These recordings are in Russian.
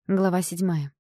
Глава 7.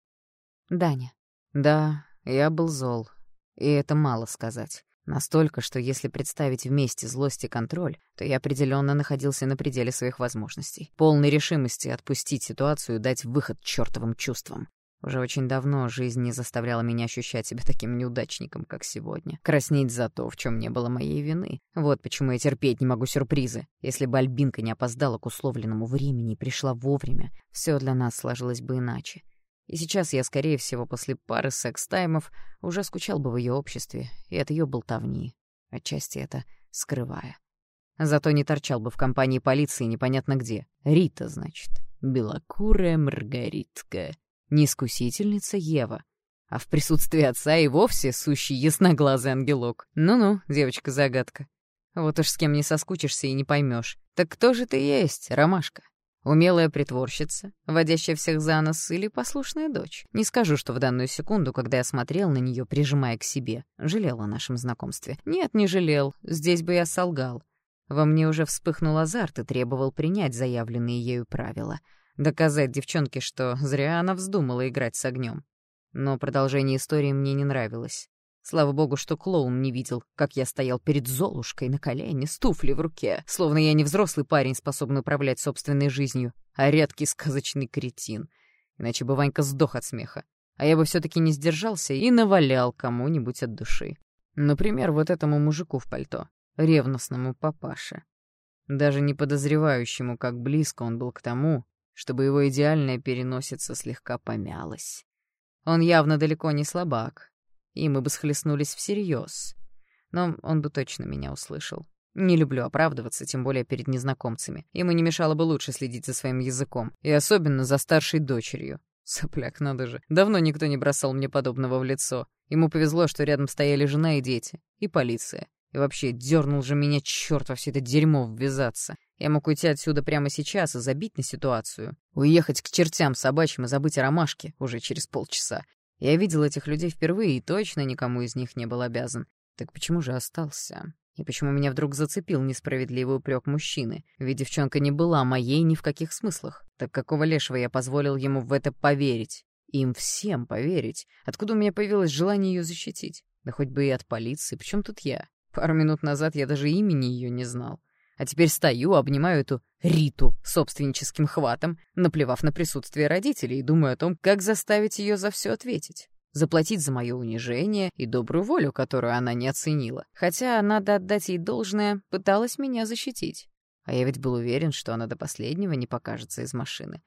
Даня. Да, я был зол. И это мало сказать. Настолько, что если представить вместе злость и контроль, то я определенно находился на пределе своих возможностей. Полной решимости отпустить ситуацию и дать выход чёртовым чувствам. Уже очень давно жизнь не заставляла меня ощущать себя таким неудачником, как сегодня. Краснеть за то, в чем не было моей вины. Вот почему я терпеть не могу сюрпризы. Если бы Альбинка не опоздала к условленному времени и пришла вовремя, все для нас сложилось бы иначе. И сейчас я, скорее всего, после пары секс-таймов уже скучал бы в ее обществе и от ее болтовни, отчасти это скрывая. Зато не торчал бы в компании полиции непонятно где. Рита, значит. Белокурая Маргаритка. Не искусительница Ева, а в присутствии отца и вовсе сущий ясноглазый ангелок. Ну-ну, девочка-загадка. Вот уж с кем не соскучишься и не поймешь. Так кто же ты есть, ромашка? Умелая притворщица, водящая всех за нос, или послушная дочь? Не скажу, что в данную секунду, когда я смотрел на нее, прижимая к себе, жалел о нашем знакомстве. Нет, не жалел, здесь бы я солгал. Во мне уже вспыхнул азарт и требовал принять заявленные ею правила. Доказать девчонке, что зря она вздумала играть с огнем. Но продолжение истории мне не нравилось. Слава богу, что клоун не видел, как я стоял перед Золушкой на колене с туфлей в руке, словно я не взрослый парень, способный управлять собственной жизнью, а редкий сказочный кретин. Иначе бы Ванька сдох от смеха. А я бы все-таки не сдержался и навалял кому-нибудь от души. Например, вот этому мужику в пальто, ревностному папаше. Даже не подозревающему, как близко он был к тому, чтобы его идеальная переносица слегка помялась. Он явно далеко не слабак, и мы бы схлестнулись всерьез. Но он бы точно меня услышал. Не люблю оправдываться, тем более перед незнакомцами. Ему не мешало бы лучше следить за своим языком, и особенно за старшей дочерью. Сопляк, надо же. Давно никто не бросал мне подобного в лицо. Ему повезло, что рядом стояли жена и дети, и полиция. И вообще, дернул же меня черт во все это дерьмо ввязаться. Я мог уйти отсюда прямо сейчас и забить на ситуацию. Уехать к чертям собачьим и забыть о ромашке уже через полчаса. Я видел этих людей впервые и точно никому из них не был обязан. Так почему же остался? И почему меня вдруг зацепил несправедливый упрек мужчины? Ведь девчонка не была моей ни в каких смыслах. Так какого лешего я позволил ему в это поверить? Им всем поверить. Откуда у меня появилось желание ее защитить? Да хоть бы и от полиции. Причем тут я? Пару минут назад я даже имени ее не знал. А теперь стою, обнимаю эту Риту собственническим хватом, наплевав на присутствие родителей, и думаю о том, как заставить ее за все ответить. Заплатить за мое унижение и добрую волю, которую она не оценила. Хотя, надо отдать ей должное, пыталась меня защитить. А я ведь был уверен, что она до последнего не покажется из машины.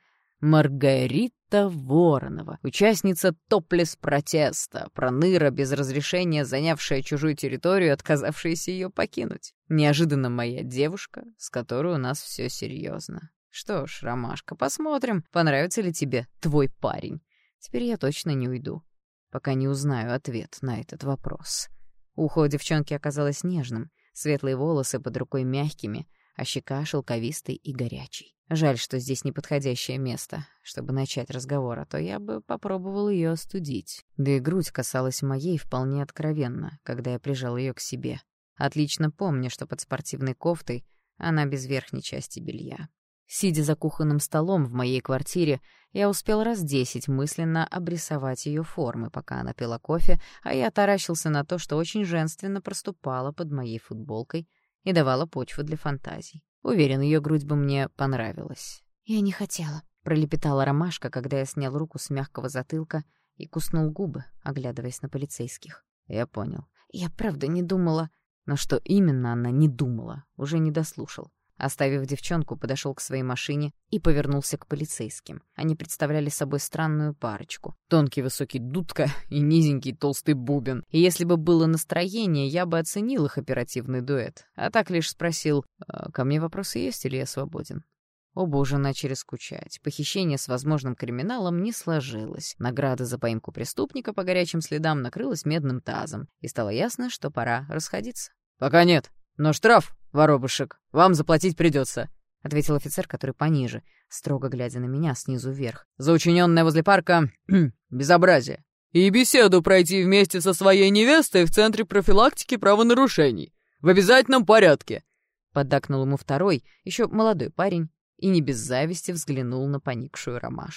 Маргарита Воронова, участница топлес-протеста, проныра без разрешения, занявшая чужую территорию и отказавшаяся ее покинуть. Неожиданно моя девушка, с которой у нас все серьезно. Что ж, ромашка, посмотрим, понравится ли тебе твой парень. Теперь я точно не уйду, пока не узнаю ответ на этот вопрос. Ухо у девчонки оказалось нежным, светлые волосы под рукой мягкими, а щека шелковистой и горячей. Жаль, что здесь неподходящее место, чтобы начать разговор, а то я бы попробовал ее остудить. Да и грудь касалась моей вполне откровенно, когда я прижал ее к себе. Отлично помню, что под спортивной кофтой она без верхней части белья. Сидя за кухонным столом в моей квартире, я успел раз 10 мысленно обрисовать ее формы, пока она пила кофе, а я таращился на то, что очень женственно проступала под моей футболкой и давала почву для фантазий. Уверен, ее грудь бы мне понравилась. «Я не хотела», — пролепетала ромашка, когда я снял руку с мягкого затылка и куснул губы, оглядываясь на полицейских. Я понял. Я правда не думала. Но что именно она не думала, уже не дослушал. Оставив девчонку, подошел к своей машине и повернулся к полицейским. Они представляли собой странную парочку. Тонкий высокий дудка и низенький толстый бубен. И если бы было настроение, я бы оценил их оперативный дуэт. А так лишь спросил: «Ко мне вопросы есть или я свободен?» Оба уже начали скучать. Похищение с возможным криминалом не сложилось. Награда за поимку преступника по горячим следам накрылась медным тазом. И стало ясно, что пора расходиться. «Пока нет. Но штраф, воробушек, вам заплатить придется», — ответил офицер, который пониже, строго глядя на меня снизу вверх. «За учиненное возле парка безобразие. И беседу пройти вместе со своей невестой в Центре профилактики правонарушений. В обязательном порядке», — поддакнул ему второй, еще молодой парень, и не без зависти взглянул на поникшую ромашку.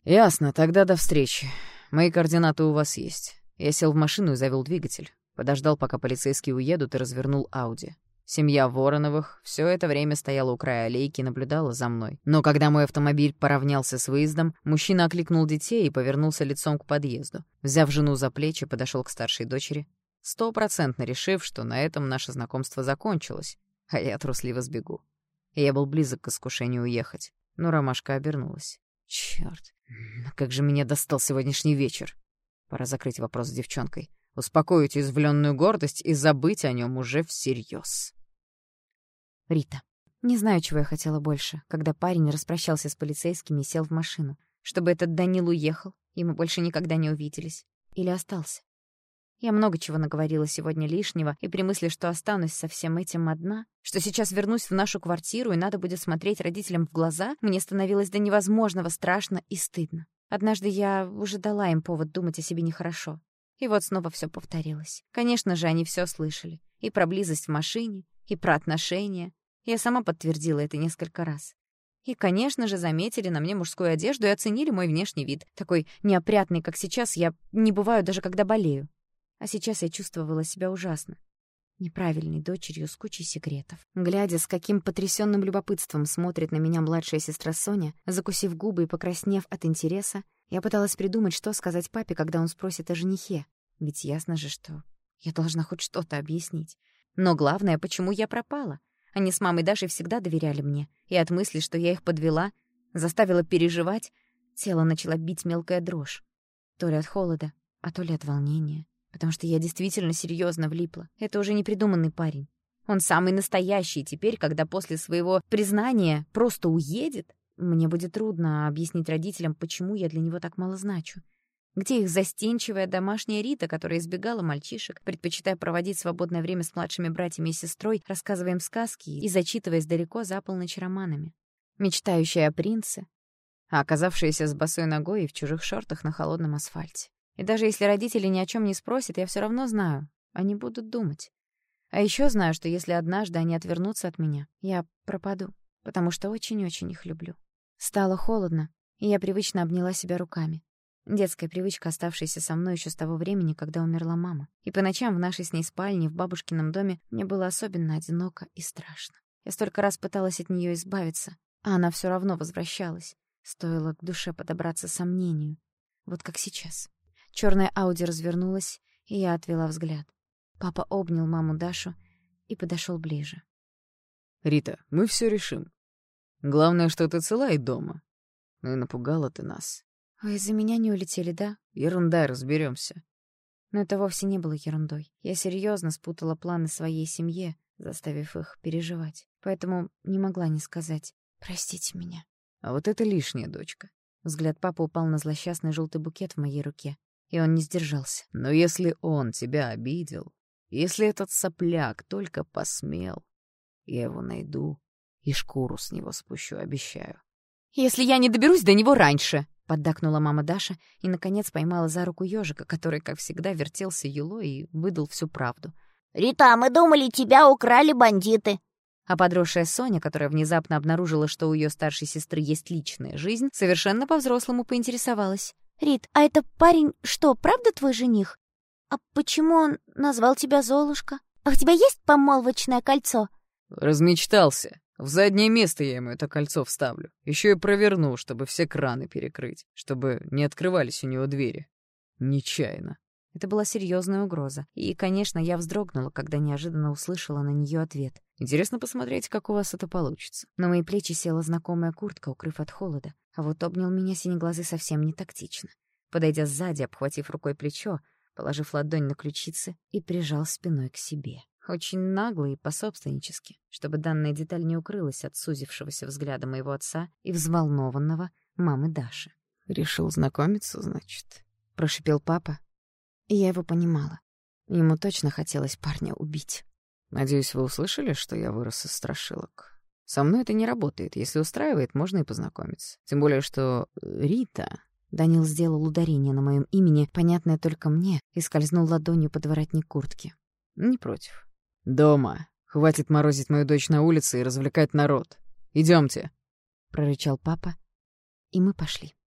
«Ясно, тогда до встречи. Мои координаты у вас есть». Я сел в машину и завел двигатель. Подождал, пока полицейские уедут, и развернул Ауди. Семья Вороновых все это время стояла у края аллейки и наблюдала за мной. Но когда мой автомобиль поравнялся с выездом, мужчина окликнул детей и повернулся лицом к подъезду. Взяв жену за плечи, подошел к старшей дочери, 100% решив, что на этом наше знакомство закончилось, а я трусливо сбегу. И я был близок к искушению уехать, но ромашка обернулась. Чёрт, как же меня достал сегодняшний вечер. Пора закрыть вопрос с девчонкой, успокоить уязвленную гордость и забыть о нем уже всерьез. Рита. Не знаю, чего я хотела больше, когда парень распрощался с полицейскими и сел в машину. Чтобы этот Данил уехал, и мы больше никогда не увиделись. Или остался. Я много чего наговорила сегодня лишнего, и при мысли, что останусь со всем этим одна, что сейчас вернусь в нашу квартиру и надо будет смотреть родителям в глаза, мне становилось до невозможного страшно и стыдно. Однажды я уже дала им повод думать о себе нехорошо. И вот снова все повторилось. Конечно же, они все слышали. И про близость в машине, и про отношения. Я сама подтвердила это несколько раз. И, конечно же, заметили на мне мужскую одежду и оценили мой внешний вид. Такой неопрятный, как сейчас, я не бываю даже когда болею. А сейчас я чувствовала себя ужасно. Неправильной дочерью с кучей секретов. Глядя, с каким потрясённым любопытством смотрит на меня младшая сестра Соня, закусив губы и покраснев от интереса, я пыталась придумать, что сказать папе, когда он спросит о женихе. Ведь ясно же, что я должна хоть что-то объяснить. Но главное, почему я пропала. Они с мамой Дашей всегда доверяли мне, и от мысли, что я их подвела, заставила переживать, тело начало бить мелкая дрожь. То ли от холода, а то ли от волнения. Потому что я действительно серьезно влипла. Это уже не придуманный парень. Он самый настоящий. Теперь, когда после своего признания просто уедет, мне будет трудно объяснить родителям, почему я для него так мало значу. Где их застенчивая домашняя Рита, которая избегала мальчишек, предпочитая проводить свободное время с младшими братьями и сестрой, рассказывая им сказки и зачитываясь далеко за полночь романами. Мечтающая о принце, а оказавшаяся с босой ногой и в чужих шортах на холодном асфальте. И даже если родители ни о чем не спросят, я все равно знаю, они будут думать. А еще знаю, что если однажды они отвернутся от меня, я пропаду, потому что очень-очень их люблю. Стало холодно, и я привычно обняла себя руками. Детская привычка, оставшаяся со мной еще с того времени, когда умерла мама. И по ночам в нашей с ней спальне, в бабушкином доме, мне было особенно одиноко и страшно. Я столько раз пыталась от нее избавиться, а она все равно возвращалась. Стоило к душе подобраться сомнению. Вот как сейчас. Черная Ауди развернулась, и я отвела взгляд. Папа обнял маму Дашу и подошел ближе. «Рита, мы все решим. Главное, что ты цела и дома. Ну и напугала ты нас». «Вы из-за меня не улетели, да?» «Ерунда, разберемся. Но это вовсе не было ерундой. Я серьезно спутала планы своей семье, заставив их переживать. Поэтому не могла не сказать «простите меня». А вот это лишняя, дочка». Взгляд папы упал на злосчастный желтый букет в моей руке. И он не сдержался. «Но если он тебя обидел, если этот сопляк только посмел, я его найду и шкуру с него спущу, обещаю». «Если я не доберусь до него раньше!» — поддакнула мама Даша и, наконец, поймала за руку ёжика, который, как всегда, вертелся юлой и выдал всю правду. «Рита, мы думали, тебя украли бандиты». А подросшая Соня, которая внезапно обнаружила, что у ее старшей сестры есть личная жизнь, совершенно по-взрослому поинтересовалась. «Рит, а это парень что, правда твой жених? А почему он назвал тебя Золушка? А у тебя есть помолвочное кольцо?» «Размечтался. В заднее место я ему это кольцо вставлю. Еще и проверну, чтобы все краны перекрыть, чтобы не открывались у него двери. Нечаянно». Это была серьезная угроза. И, конечно, я вздрогнула, когда неожиданно услышала на нее ответ. «Интересно посмотреть, как у вас это получится». На мои плечи села знакомая куртка, укрыв от холода. А вот обнял меня синеглазый совсем не тактично. Подойдя сзади, обхватив рукой плечо, положив ладонь на ключицы и прижал спиной к себе. Очень нагло и пособственнически, чтобы данная деталь не укрылась от сузившегося взгляда моего отца и взволнованного мамы Даши. «Решил знакомиться, значит?» — прошипел папа. И я его понимала. Ему точно хотелось парня убить. «Надеюсь, вы услышали, что я вырос из страшилок? Со мной это не работает. Если устраивает, можно и познакомиться. Тем более, что Рита...» Данил сделал ударение на моем имени, понятное только мне, и скользнул ладонью под воротник куртки. «Не против. Дома. Хватит морозить мою дочь на улице и развлекать народ. Идемте», — прорычал папа, и мы пошли.